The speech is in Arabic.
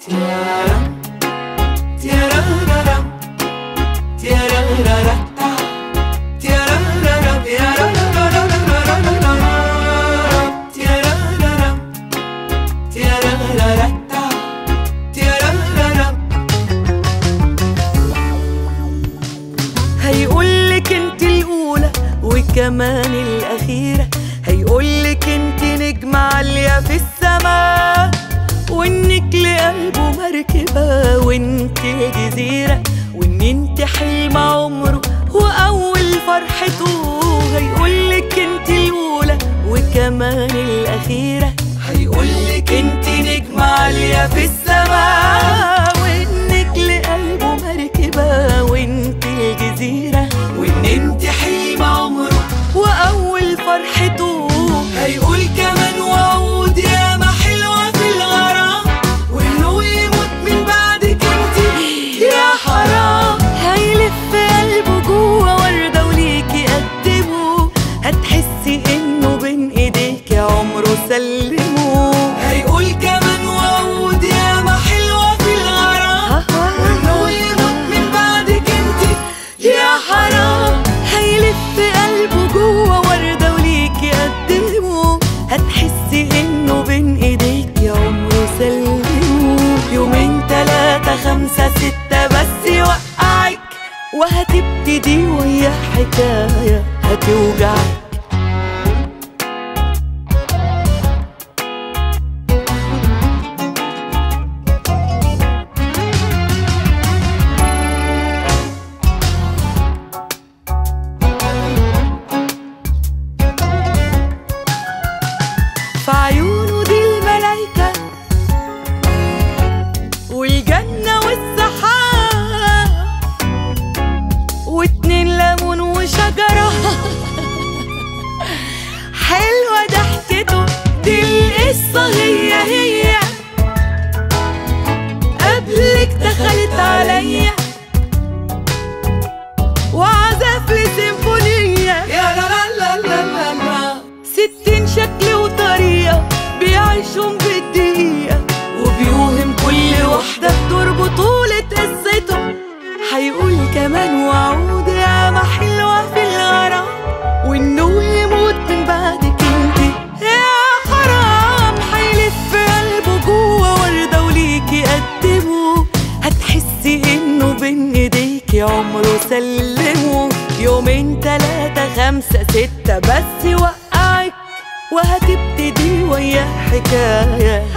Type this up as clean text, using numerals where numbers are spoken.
هيقولك انت الأولى وكمان الأخيرة، هيقولك انت نجمة عالية في السماء، وانك لقلبه مركبة وانت الجزيرة، وان انت حلم عمره وأول فرحته. هيقولك انت الأولى وكمان الأخيرة، هيقولك انت نجمة عالية في السماء، وانك لقلبه مركبة وانت الجزيرة، وان انت حلم عمره وأول فرحته. هيقول كمان وعود ياما حلوة في الغرام، وانه يموت من بعدك انت يا حرام. هيلف قلبه جوا وردة وليكي قدمه، هتحسي انه بين ايديك عمره سلمه. هيقول كمان وعود ياما حلوة في الغرام، وانه يموت من بعدك انت يا حرام. هيلف قلبه جوا وردة وليكي قدمه، هتحسي انه بين ايديك عمره سلمه. يومين 3 5 6 بس يوقعك، وهتبتدي ويا حكاية هتوجعك. في عيونه دي الملايكة والجنة والسحاب، واتنين ليمون وشجرة حلوة ضحكته. دي القصة هي قبلك دخلت عليا وعزف لي سيمفونية. يا لا لا لا لا لا 60 شكل وطريقة بيعيشهم بالدقيقة، وبيوهم كل واحدة بدور بطولة قصته. هيقول كمان وعود ياما حلوة في الغرام، وانه يموت من بعدك انت يا حرام. هيلف قلبه جوا وردة وليكي قدمه، هتحسي انه بين ايديكي عمره سلمه. يومين 3 5 6 بس يوقعك، وهتبتدي ويا حكاية